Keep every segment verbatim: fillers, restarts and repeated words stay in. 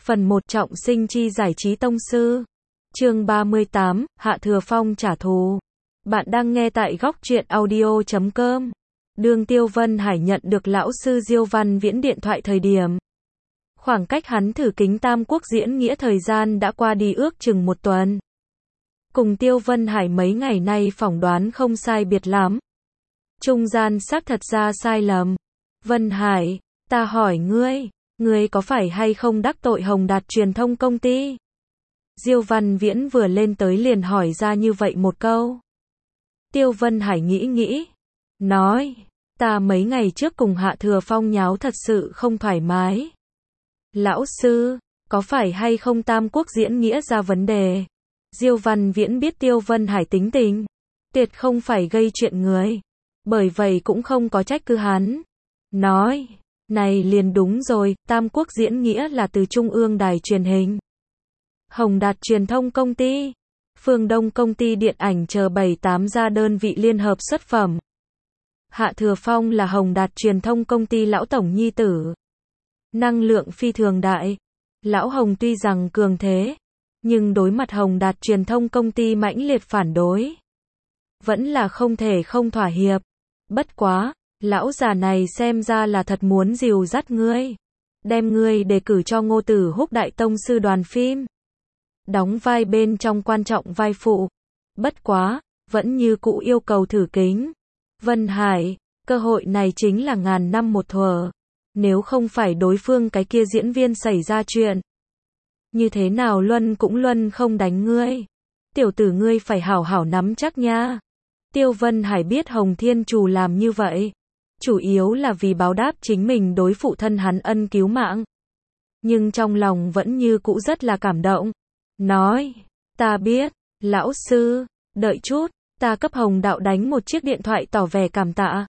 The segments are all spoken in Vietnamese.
Phần một Trọng sinh chi giải trí tông sư. Chương ba mươi tám, Hạ Thừa Phong trả thù. Bạn đang nghe tại góc truyện audio chấm com. Đường Tiêu Vân Hải nhận được lão sư Diêu Văn Viễn điện thoại thời điểm. Khoảng cách hắn thử kính Tam Quốc diễn nghĩa thời gian đã qua đi ước chừng một tuần. Cùng Tiêu Vân Hải mấy ngày nay phỏng đoán không sai biệt lắm. Trung gian xác thật ra sai lầm. Vân Hải, ta hỏi ngươi, ngươi có phải hay không đắc tội Hồng Đạt truyền thông công ty? Diêu Văn Viễn vừa lên tới liền hỏi ra như vậy một câu. Tiêu Vân Hải nghĩ nghĩ, nói, ta mấy ngày trước cùng Hạ Thừa Phong nháo thật sự không thoải mái. Lão sư, có phải hay không Tam Quốc diễn nghĩa ra vấn đề? Diêu Văn Viễn biết Tiêu Vân Hải tính tình, tuyệt không phải gây chuyện người, bởi vậy cũng không có trách cứ hắn. Nói, này liền đúng rồi, Tam Quốc diễn nghĩa là từ Trung ương đài truyền hình, Hồng Đạt truyền thông công ty, Phương Đông công ty điện ảnh chờ bảy tám gia đơn vị liên hợp xuất phẩm. Hạ Thừa Phong là Hồng Đạt truyền thông công ty lão tổng nhi tử. Năng lượng phi thường đại. Lão Hồng tuy rằng cường thế, nhưng đối mặt Hồng Đạt truyền thông công ty mãnh liệt phản đối, vẫn là không thể không thỏa hiệp. Bất quá, lão già này xem ra là thật muốn dìu dắt ngươi, đem ngươi đề cử cho Ngô Tử Húc đại tông sư đoàn phim, đóng vai bên trong quan trọng vai phụ. Bất quá, vẫn như cũ yêu cầu thử kính. Vân Hải, cơ hội này chính là ngàn năm một thuở. Nếu không phải đối phương cái kia diễn viên xảy ra chuyện, như thế nào Luân cũng Luân không đánh ngươi. Tiểu tử ngươi phải hảo hảo nắm chắc nha. Tiêu Vân Hải biết Hồng Thiên Trù làm như vậy, chủ yếu là vì báo đáp chính mình đối phụ thân hắn ân cứu mạng. Nhưng trong lòng vẫn như cũ rất là cảm động. Nói, ta biết, lão sư, đợi chút, ta cấp Hồng đạo đánh một chiếc điện thoại tỏ vẻ cảm tạ.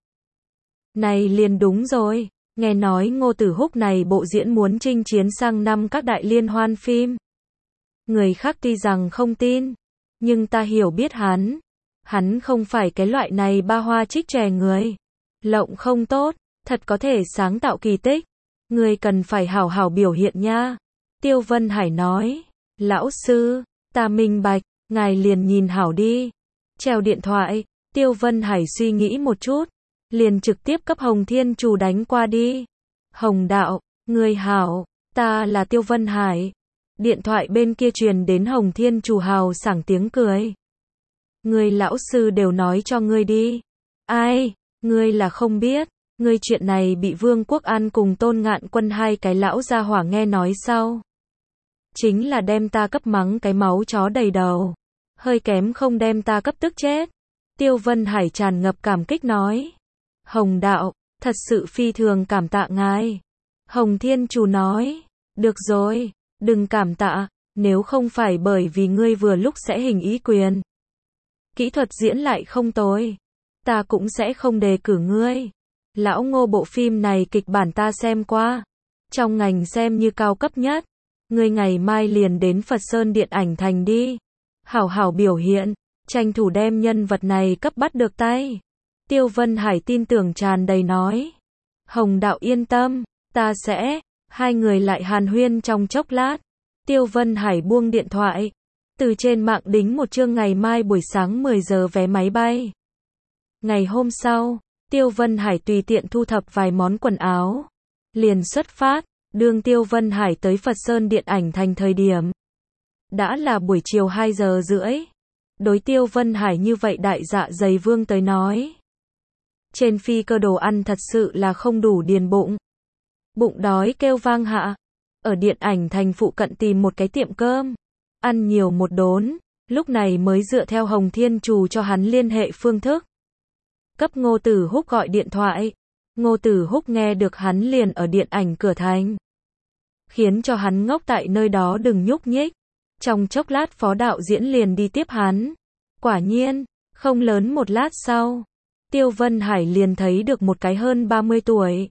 Này liền đúng rồi, nghe nói Ngô Tử Húc này bộ diễn muốn chinh chiến sang năm các đại liên hoan phim. Người khác tuy rằng không tin, nhưng ta hiểu biết hắn. Hắn không phải cái loại này ba hoa trích chè người. Lộng không tốt, thật có thể sáng tạo kỳ tích. Người cần phải hảo hảo biểu hiện nha. Tiêu Vân Hải nói, lão sư, ta minh bạch, ngài liền nhìn hảo đi. Treo điện thoại, Tiêu Vân Hải suy nghĩ một chút, liền trực tiếp cấp Hồng Thiên Trù đánh qua đi. Hồng đạo, người hảo, ta là Tiêu Vân Hải. Điện thoại bên kia truyền đến Hồng Thiên Trù hào sảng tiếng cười. Người lão sư đều nói cho ngươi đi. Ai, ngươi là không biết, ngươi chuyện này bị Vương Quốc An cùng Tôn Ngạn Quân hai cái lão gia hỏa nghe nói sau. Chính là đem ta cấp mắng cái máu chó đầy đầu. Hơi kém không đem ta cấp tức chết. Tiêu Vân Hải tràn ngập cảm kích nói. Hồng đạo, thật sự phi thường cảm tạ ngài. Hồng Thiên Trù nói, được rồi, đừng cảm tạ, nếu không phải bởi vì ngươi vừa lúc sẽ hình ý quyền, kỹ thuật diễn lại không tồi, ta cũng sẽ không đề cử ngươi. Lão Ngô bộ phim này kịch bản ta xem qua, trong ngành xem như cao cấp nhất. Ngươi ngày mai liền đến Phật Sơn Điện ảnh thành đi, hảo hảo biểu hiện, tranh thủ đem nhân vật này cấp bắt được tay. Tiêu Vân Hải tin tưởng tràn đầy nói. Hồng đạo yên tâm, ta sẽ. Hai người lại hàn huyên trong chốc lát. Tiêu Vân Hải buông điện thoại, từ trên mạng đính một chương ngày mai buổi sáng mười giờ vé máy bay. Ngày hôm sau, Tiêu Vân Hải tùy tiện thu thập vài món quần áo, liền xuất phát. Đường Tiêu Vân Hải tới Phật Sơn Điện ảnh thành thời điểm đã là buổi chiều hai giờ rưỡi. Đối Tiêu Vân Hải như vậy đại dạ dày vương tới nói, trên phi cơ đồ ăn thật sự là không đủ điền bụng. Bụng đói kêu vang hạ, ở điện ảnh thành phụ cận tìm một cái tiệm cơm, ăn nhiều một đốn, lúc này mới dựa theo Hồng Thiên Trù cho hắn liên hệ phương thức, cấp Ngô Tử Húc gọi điện thoại. Ngô Tử Húc nghe được hắn liền ở điện ảnh cửa thành, khiến cho hắn ngốc tại nơi đó đừng nhúc nhích. Trong chốc lát phó đạo diễn liền đi tiếp hắn. Quả nhiên, không lớn một lát sau, Tiêu Vân Hải liền thấy được một cái hơn ba mươi tuổi,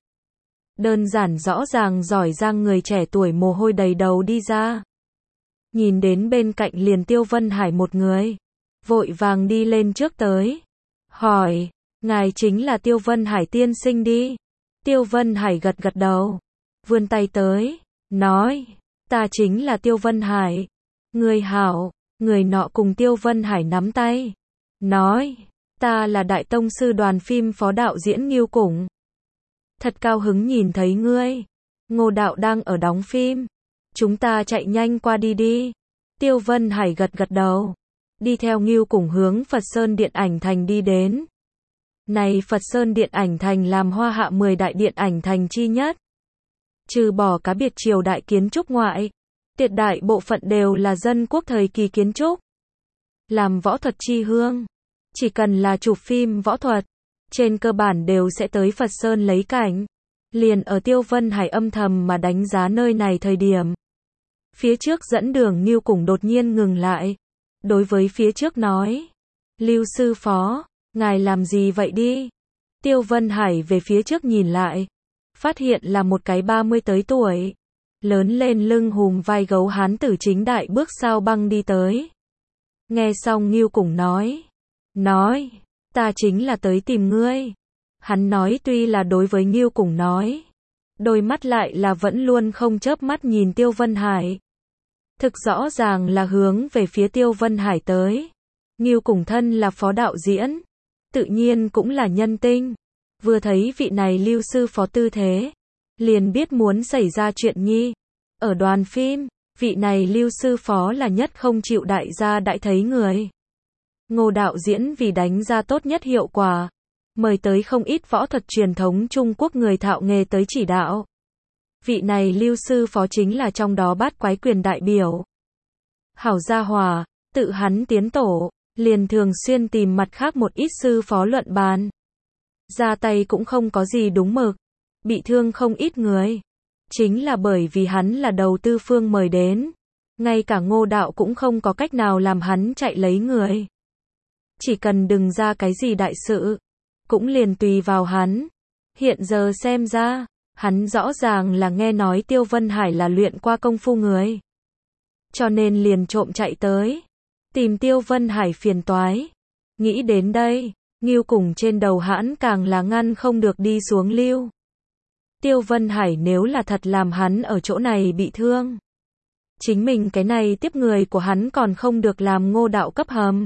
đơn giản rõ ràng giỏi giang người trẻ tuổi mồ hôi đầy đầu đi ra. Nhìn đến bên cạnh liền Tiêu Vân Hải một người, vội vàng đi lên trước tới, hỏi, ngài chính là Tiêu Vân Hải tiên sinh đi. Tiêu Vân Hải gật gật đầu, vươn tay tới, nói, ta chính là Tiêu Vân Hải. Người hảo, người nọ cùng Tiêu Vân Hải nắm tay. Nói, ta là Đại Tông sư đoàn phim phó đạo diễn Ngưu Củng. Thật cao hứng nhìn thấy ngươi. Ngô đạo đang ở đóng phim. Chúng ta chạy nhanh qua đi đi. Tiêu Vân Hải gật gật đầu. Đi theo Ngưu Củng hướng Phật Sơn Điện ảnh thành đi đến. Này Phật Sơn Điện ảnh thành làm Hoa Hạ mười đại điện ảnh thành chi nhất. Trừ bỏ cá biệt triều đại kiến trúc ngoại, tuyệt đại bộ phận đều là dân quốc thời kỳ kiến trúc. Làm võ thuật chi hương, chỉ cần là chụp phim võ thuật, trên cơ bản đều sẽ tới Phật Sơn lấy cảnh. Liền ở Tiêu Vân Hải âm thầm mà đánh giá nơi này thời điểm. Phía trước dẫn đường Ngưu Củng đột nhiên ngừng lại. Đối với phía trước nói, Lưu sư phó, ngài làm gì vậy đi? Tiêu Vân Hải về phía trước nhìn lại, phát hiện là một cái ba mươi tới tuổi, lớn lên lưng hùm vai gấu hán tử chính đại bước sao băng đi tới. Nghe xong Ngưu Củng nói, nói, ta chính là tới tìm ngươi. Hắn nói tuy là đối với Ngưu Củng nói, đôi mắt lại là vẫn luôn không chớp mắt nhìn Tiêu Vân Hải. Thực rõ ràng là hướng về phía Tiêu Vân Hải tới. Ngưu Củng thân là phó đạo diễn, tự nhiên cũng là nhân tinh. Vừa thấy vị này Lưu sư phó tư thế, liền biết muốn xảy ra chuyện nhi. Ở đoàn phim, vị này Lưu sư phó là nhất không chịu đại gia đãi thấy người. Ngô đạo diễn vì đánh ra tốt nhất hiệu quả, mời tới không ít võ thuật truyền thống Trung Quốc người thạo nghề tới chỉ đạo. Vị này Lưu sư phó chính là trong đó bát quái quyền đại biểu. Hảo gia hòa, tự hắn tiến tổ, liền thường xuyên tìm mặt khác một ít sư phó luận bàn. Ra tay cũng không có gì đúng mực, bị thương không ít người. Chính là bởi vì hắn là đầu tư phương mời đến, ngay cả Ngô đạo cũng không có cách nào làm hắn chạy lấy người. Chỉ cần đừng ra cái gì đại sự, cũng liền tùy vào hắn. Hiện giờ xem ra, hắn rõ ràng là nghe nói Tiêu Vân Hải là luyện qua công phu người. Cho nên liền trộm chạy tới, tìm Tiêu Vân Hải phiền toái. Nghĩ đến đây, Ngưu Củng trên đầu hãn càng là ngăn không được đi xuống lưu. Tiêu Vân Hải nếu là thật làm hắn ở chỗ này bị thương, chính mình cái này tiếp người của hắn còn không được làm Ngô đạo cấp hầm.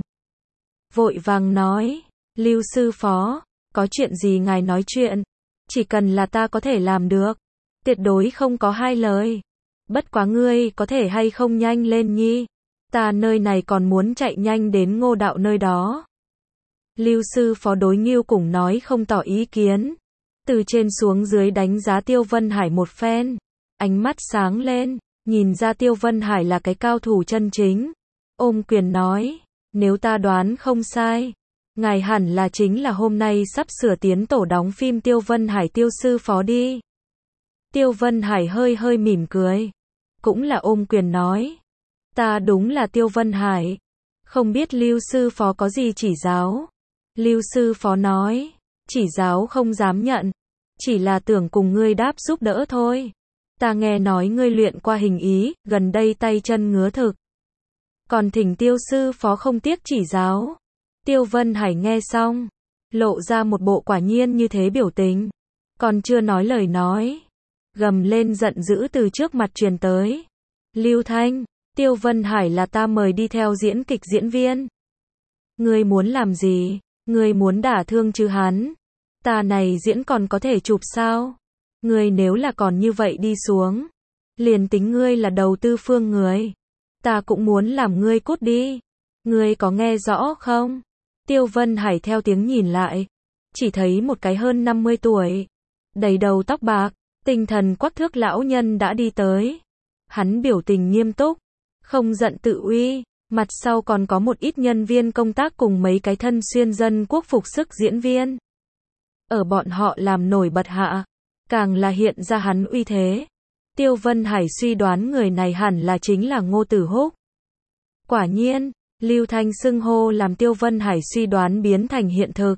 Vội vàng nói, Lưu sư phó, có chuyện gì ngài nói chuyện, chỉ cần là ta có thể làm được, tuyệt đối không có hai lời. Bất quá ngươi có thể hay không nhanh lên nhi, ta nơi này còn muốn chạy nhanh đến Ngô đạo nơi đó. Lưu sư phó đối Ngưu Củng nói không tỏ ý kiến, từ trên xuống dưới đánh giá Tiêu Vân Hải một phen, ánh mắt sáng lên, nhìn ra Tiêu Vân Hải là cái cao thủ chân chính, ôm quyền nói, nếu ta đoán không sai, ngài hẳn là chính là hôm nay sắp sửa tiến tổ đóng phim Tiêu Vân Hải Tiêu sư phó đi. Tiêu Vân Hải hơi hơi mỉm cười, cũng là ôm quyền nói, ta đúng là Tiêu Vân Hải, không biết Lưu sư phó có gì chỉ giáo. Lưu sư phó nói, chỉ giáo không dám nhận, chỉ là tưởng cùng ngươi đáp giúp đỡ thôi. Ta nghe nói ngươi luyện qua hình ý, gần đây tay chân ngứa thực. Còn thỉnh Tiêu sư phó không tiếc chỉ giáo. Tiêu Vân Hải nghe xong, lộ ra một bộ quả nhiên như thế biểu tình, còn chưa nói lời nói, gầm lên giận dữ từ trước mặt truyền tới. Lưu Thanh, Tiêu Vân Hải là ta mời đi theo diễn kịch diễn viên. Ngươi muốn làm gì? Ngươi muốn đả thương chứ hắn? Ta này diễn còn có thể chụp sao? Ngươi nếu là còn như vậy đi xuống, liền tính ngươi là đầu tư phương người, ta cũng muốn làm ngươi cút đi. Ngươi có nghe rõ không? Tiêu Vân Hải theo tiếng nhìn lại, chỉ thấy một cái hơn năm mươi tuổi, đầy đầu tóc bạc, tinh thần quắc thước lão nhân đã đi tới. Hắn biểu tình nghiêm túc, không giận tự uy, mặt sau còn có một ít nhân viên công tác cùng mấy cái thân xuyên dân quốc phục sức diễn viên. Ở bọn họ làm nổi bật hạ, càng là hiện ra hắn uy thế. Tiêu Vân Hải suy đoán người này hẳn là chính là Ngô Tử Húc. Quả nhiên, Lưu Thanh xưng hô làm Tiêu Vân Hải suy đoán biến thành hiện thực.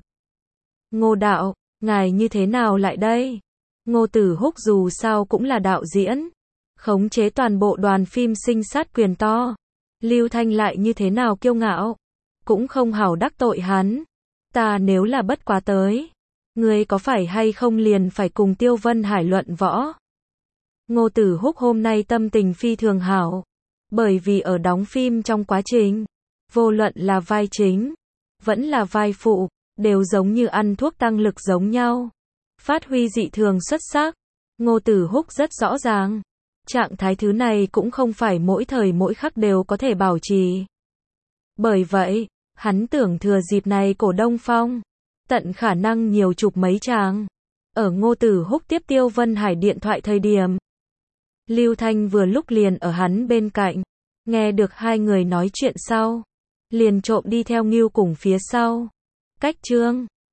Ngô đạo, ngài như thế nào lại đây? Ngô Tử Húc dù sao cũng là đạo diễn, khống chế toàn bộ đoàn phim sinh sát quyền to. Lưu Thanh lại như thế nào kiêu ngạo, cũng không hảo đắc tội hắn. Ta nếu là bất quá tới, ngươi có phải hay không liền phải cùng Tiêu Vân Hải luận võ? Ngô Tử Húc hôm nay tâm tình phi thường hảo. Bởi vì ở đóng phim trong quá trình, vô luận là vai chính, vẫn là vai phụ, đều giống như ăn thuốc tăng lực giống nhau. Phát huy dị thường xuất sắc. Ngô Tử Húc rất rõ ràng. Trạng thái thứ này cũng không phải mỗi thời mỗi khắc đều có thể bảo trì. Bởi vậy, hắn tưởng thừa dịp này cổ Đông Phong, tận khả năng nhiều chụp mấy tràng. Ở Ngô Tử Húc tiếp Tiêu Vân Hải điện thoại thời điểm, Lưu Thanh vừa lúc liền ở hắn bên cạnh, nghe được hai người nói chuyện sau, liền trộm đi theo Ngưu cùng phía sau. Cách Trương